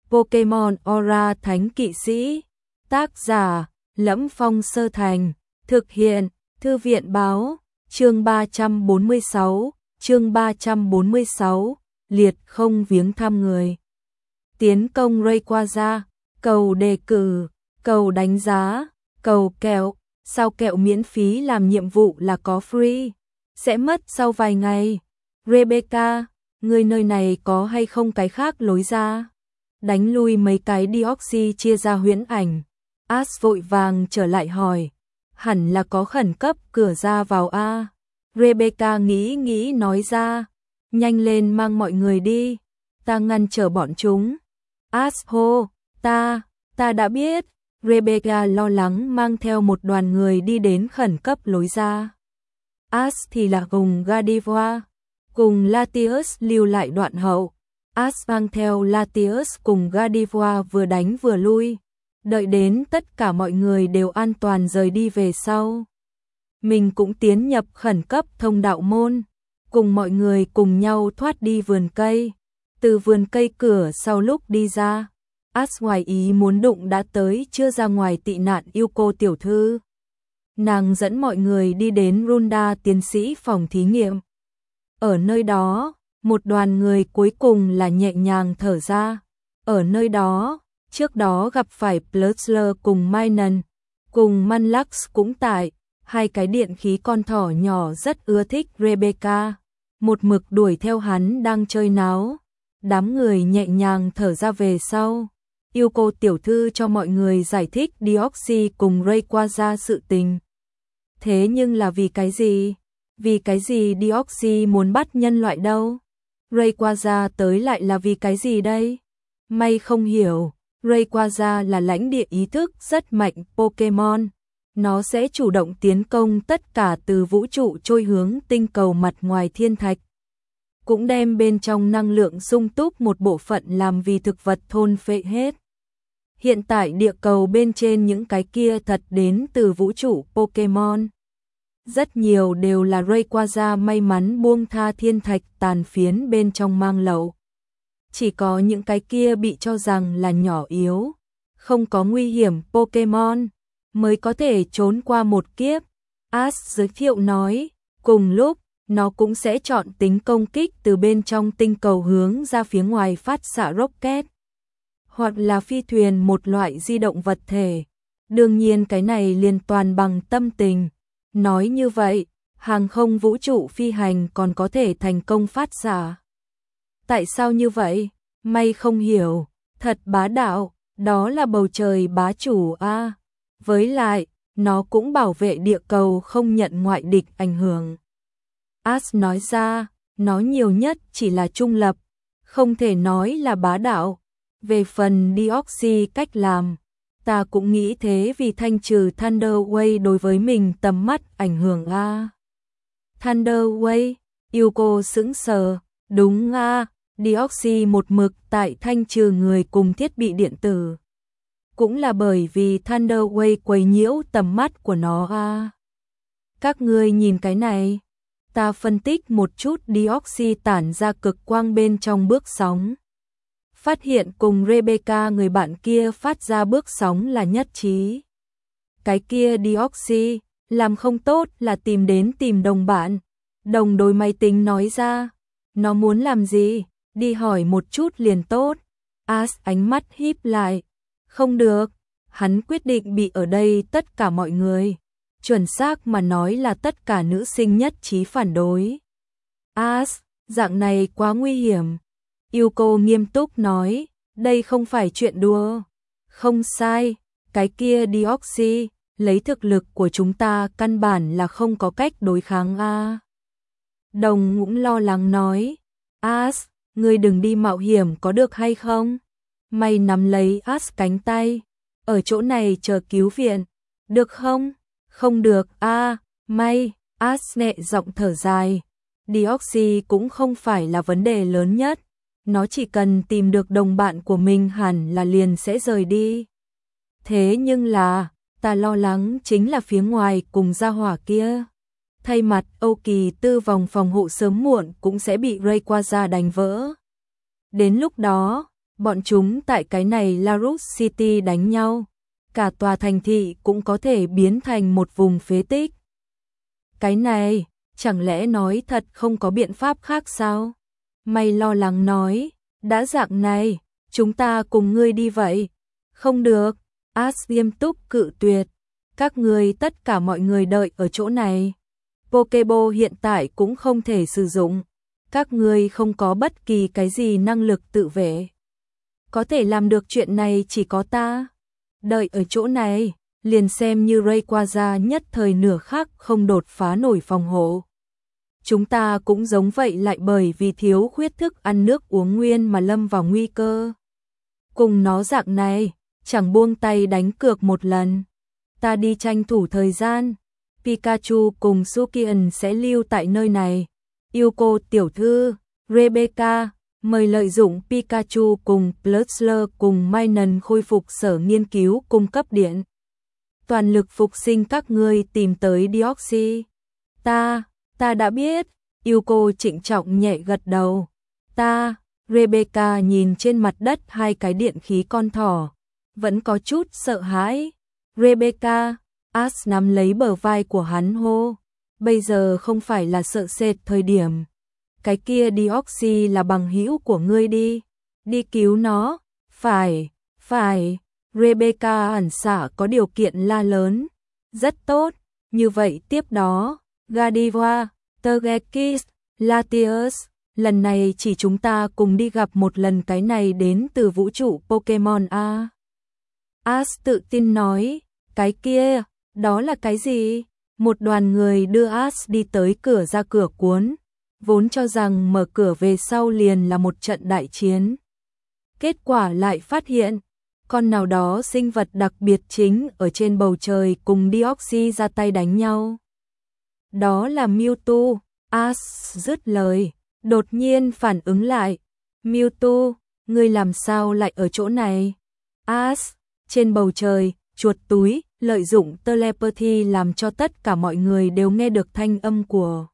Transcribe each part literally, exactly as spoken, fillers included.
Pokemon Aura Thánh Kỵ Sĩ. Tác giả: Lẫm Phong Sơ Thành. Thực hiện: Thư viện Báo. Chương ba trăm bốn mươi sáu. Chương ba trăm bốn mươi sáu. Liệt không viếng thăm người. Tiến công Rayquaza. Cầu đề cử, cầu đánh giá, cầu kẹo. Sao kẹo miễn phí làm nhiệm vụ là có free, sẽ mất sau vài ngày. Rebecca, người nơi này có hay không cái khác lối ra? Đánh lui mấy cái Deoxys chia ra huyễn ảnh. Ash vội vàng trở lại hỏi. Hẳn là có khẩn cấp cửa ra vào a. Rebecca nghĩ nghĩ nói ra. Nhanh lên mang mọi người đi, ta ngăn trở bọn chúng. Ash hô, ta, ta đã biết. Rebecca lo lắng mang theo một đoàn người đi đến khẩn cấp lối ra. Ash thì là cùng Gardevoir, cùng Latios lưu lại đoạn hậu. Ash mang theo Latios cùng Gardevoir vừa đánh vừa lui, đợi đến tất cả mọi người đều an toàn rời đi về sau. Mình cũng tiến nhập khẩn cấp thông đạo môn, cùng mọi người cùng nhau thoát đi vườn cây. Từ vườn cây cửa sau lúc đi ra, Ash ngoài ý muốn đụng đã tới chưa ra ngoài tị nạn Yuko tiểu thư. Nàng dẫn mọi người đi đến Runda tiến sĩ phòng thí nghiệm. Ở nơi đó, một đoàn người cuối cùng là nhẹ nhàng thở ra. Ở nơi đó, trước đó gặp phải Plutchler cùng Minun, cùng Manlux cũng tại, hai cái điện khí con thỏ nhỏ rất ưa thích Rebecca, một mực đuổi theo hắn đang chơi náo. Đám người nhẹ nhàng thở ra về sau. Yuko tiểu thư cho mọi người giải thích Deoxys cùng Rayquaza sự tình. Thế nhưng là vì cái gì? Vì cái gì Deoxys muốn bắt nhân loại đâu? Rayquaza tới lại là vì cái gì đây? May không hiểu, Rayquaza là lãnh địa ý thức rất mạnh Pokemon. Nó sẽ chủ động tiến công tất cả từ vũ trụ trôi hướng tinh cầu mặt ngoài thiên thạch. Cũng đem bên trong năng lượng sung túc một bộ phận làm vì thực vật thôn phệ hết. Hiện tại địa cầu bên trên những cái kia thật đến từ vũ trụ Pokemon. Rất nhiều đều là Rayquaza may mắn buông tha thiên thạch tàn phiến bên trong mang lậu. Chỉ có những cái kia bị cho rằng là nhỏ yếu, không có nguy hiểm Pokemon, mới có thể trốn qua một kiếp. Ash giới thiệu nói, cùng lúc, nó cũng sẽ chọn tính công kích từ bên trong tinh cầu hướng ra phía ngoài phát xạ rocket, hoặc là phi thuyền một loại di động vật thể. Đương nhiên cái này liên toàn bằng tâm tình. Nói như vậy, hàng không vũ trụ phi hành còn có thể thành công phát xạ. Tại sao như vậy? May không hiểu, thật bá đạo, đó là bầu trời bá chủ a. À. Với lại, nó cũng bảo vệ địa cầu không nhận ngoại địch ảnh hưởng. Ash nói ra, nó nhiều nhất chỉ là trung lập, không thể nói là bá đạo. Về phần Deoxys cách làm, ta cũng nghĩ thế vì thanh trừ Thunder Wave đối với mình tầm mắt ảnh hưởng a. À. Thunder Wave, Yuko sững sờ, đúng a, à. Deoxys một mực tại thanh trừ người cùng thiết bị điện tử. Cũng là bởi vì Thunder Wave quấy nhiễu tầm mắt của nó a. À. Các ngươi nhìn cái này. Ta phân tích một chút Deoxys tản ra cực quang bên trong bước sóng. Phát hiện cùng Rebecca người bạn kia phát ra bước sóng là nhất trí. Cái kia Deoxys, làm không tốt là tìm đến tìm đồng bạn. Đồng đối máy tính nói ra. Nó muốn làm gì? Đi hỏi một chút liền tốt. Ash ánh mắt híp lại. Không được. Hắn quyết định bị ở đây tất cả mọi người. Chuẩn xác mà nói là tất cả nữ sinh nhất trí phản đối. Ash, dạng này quá nguy hiểm. Yuko nghiêm túc nói, đây không phải chuyện đùa. Không sai, cái kia Deoxys, lấy thực lực của chúng ta căn bản là không có cách đối kháng a. Đồng cũng lo lắng nói, Ash, ngươi đừng đi mạo hiểm có được hay không? Mày nắm lấy Ash cánh tay, ở chỗ này chờ cứu viện, được không? Không được a, à, may, Ash nhẹ giọng thở dài. Deoxys cũng không phải là vấn đề lớn nhất. Nó chỉ cần tìm được đồng bạn của mình hẳn là liền sẽ rời đi. Thế nhưng là, ta lo lắng chính là phía ngoài cùng gia hỏa kia. Thay mặt Âu Kỳ Tư vòng phòng hộ sớm muộn cũng sẽ bị Rayquaza đánh vỡ. Đến lúc đó, Bọn chúng tại cái này Larus City đánh nhau, cả tòa thành thị cũng có thể biến thành một vùng phế tích. Cái này, chẳng lẽ nói thật không có biện pháp khác sao? Mày lo lắng nói, đã dạng này, chúng ta cùng ngươi đi vậy. Không được, Ash nghiêm túc cự tuyệt. Các ngươi tất cả mọi người đợi ở chỗ này. Pokeball hiện tại cũng không thể sử dụng. Các ngươi không có bất kỳ cái gì năng lực tự vệ. Có thể làm được chuyện này chỉ có ta. Đợi ở chỗ này, liền xem như Rayquaza nhất thời nửa khắc không đột phá nổi phòng hộ. Chúng ta cũng giống vậy lại bởi vì thiếu khuyết thức ăn nước uống nguyên mà lâm vào nguy cơ. Cùng nó dạng này, chẳng buông tay đánh cược một lần. Ta đi tranh thủ thời gian. Pikachu cùng Sukian sẽ lưu tại nơi này. Yêu cô tiểu thư, Rebecca, mời lợi dụng Pikachu cùng Plustler cùng Minun khôi phục sở nghiên cứu cung cấp điện. Toàn lực phục sinh các ngươi tìm tới Deoxys. Ta, ta đã biết. Yêu cô trịnh trọng nhẹ gật đầu. Ta, Rebecca nhìn trên mặt đất hai cái điện khí con thỏ. Vẫn có chút sợ hãi. Rebecca, Ash nắm lấy bờ vai của hắn hô. Bây giờ không phải là sợ sệt thời điểm. Cái kia Deoxys là bằng hữu của ngươi đi. Đi cứu nó. Phải, phải. Rebecca ẩn xả có điều kiện la lớn. Rất tốt. Như vậy tiếp đó, Gardevoir, Togekiss, Latios. Lần này chỉ chúng ta cùng đi gặp một lần cái này đến từ vũ trụ Pokemon A. Ash tự tin nói. Cái kia, đó là cái gì? Một đoàn người đưa Ash đi tới cửa ra cửa cuốn. Vốn cho rằng mở cửa về sau liền là một trận đại chiến. Kết quả lại phát hiện, con nào đó sinh vật đặc biệt chính ở trên bầu trời cùng Deoxys ra tay đánh nhau. Đó là Mewtwo. Ash dứt lời, đột nhiên phản ứng lại. Mewtwo, ngươi làm sao lại ở chỗ này? Ash, trên bầu trời, chuột túi, lợi dụng telepathy làm cho tất cả mọi người đều nghe được thanh âm của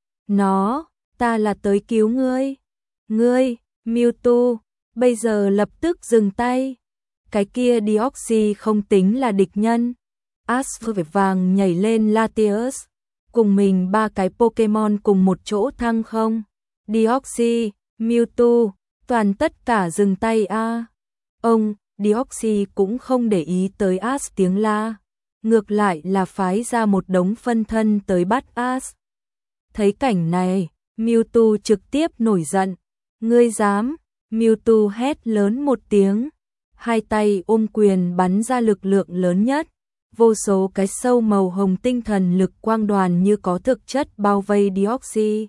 nó. Ta là tới cứu ngươi. Ngươi, Mewtwo, bây giờ lập tức dừng tay. Cái kia Deoxys không tính là địch nhân. Ash vội vàng nhảy lên Latios. Cùng mình ba cái Pokemon cùng một chỗ thăng không. Deoxys, Mewtwo, toàn tất cả dừng tay a. À. Ông, Deoxys cũng không để ý tới Ash tiếng la. Ngược lại là phái ra một đống phân thân tới bắt Ash. Thấy cảnh này, Mewtwo trực tiếp nổi giận. Ngươi dám? Mewtwo hét lớn một tiếng. Hai tay ôm quyền bắn ra lực lượng lớn nhất. Vô số cái sâu màu hồng tinh thần lực quang đoàn như có thực chất bao vây Deoxys.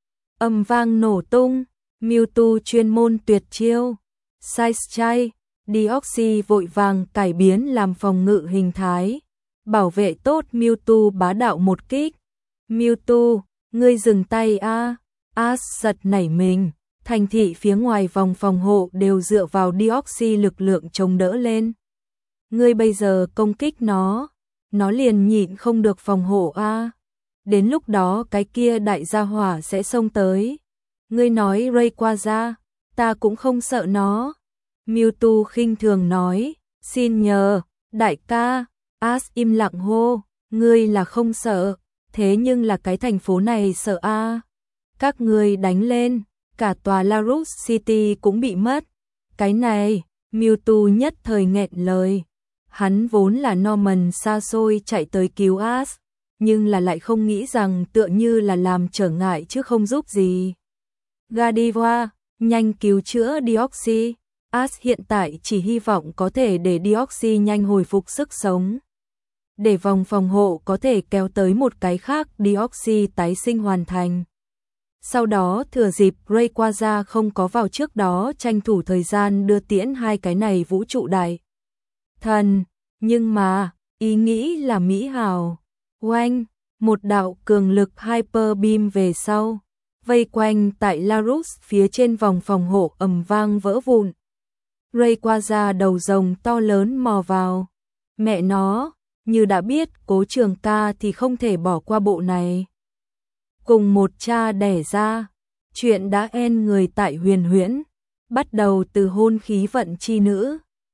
Âm vang nổ tung. Mewtwo chuyên môn tuyệt chiêu. Sai Strike. Deoxys vội vàng cải biến làm phòng ngự hình thái. Bảo vệ tốt Mewtwo bá đạo một kích. Mewtwo, ngươi dừng tay a. Ash giật nảy mình. Thành thị phía ngoài vòng phòng hộ đều dựa vào Deoxys lực lượng chống đỡ lên. Ngươi bây giờ công kích nó, nó liền nhịn không được phòng hộ a. Đến lúc đó cái kia đại gia hỏa sẽ xông tới. Ngươi nói Rayquaza, ta cũng không sợ nó. Mewtwo khinh thường nói, xin nhờ, đại ca. Ash im lặng hô, ngươi là không sợ, thế nhưng là cái thành phố này sợ a. Các ngươi đánh lên, cả tòa Larus City cũng bị mất. Cái này, Mewtwo nhất thời nghẹn lời. Hắn vốn là Norman xa xôi chạy tới cứu Ash, nhưng là lại không nghĩ rằng tựa như là làm trở ngại chứ không giúp gì. Gardevoir, nhanh cứu chữa Deoxys. Ash hiện tại chỉ hy vọng có thể để Deoxys nhanh hồi phục sức sống. Để vòng phòng hộ có thể kéo tới một cái khác Deoxys tái sinh hoàn thành. Sau đó thừa dịp Rayquaza không có vào trước đó tranh thủ thời gian đưa tiễn hai cái này vũ trụ đại thần. Nhưng mà, ý nghĩ là mỹ hào. Oanh, một đạo cường lực Hyper Beam về sau. Vây quanh tại Larus phía trên vòng phòng hộ ầm vang vỡ vụn. Rayquaza đầu rồng to lớn mò vào. Mẹ nó, như đã biết Cố Trường Ca thì không thể bỏ qua bộ này. Cùng một cha đẻ ra, chuyện đã en người tại Huyền Huyễn. Bắt đầu từ hôn khí vận chi nữ,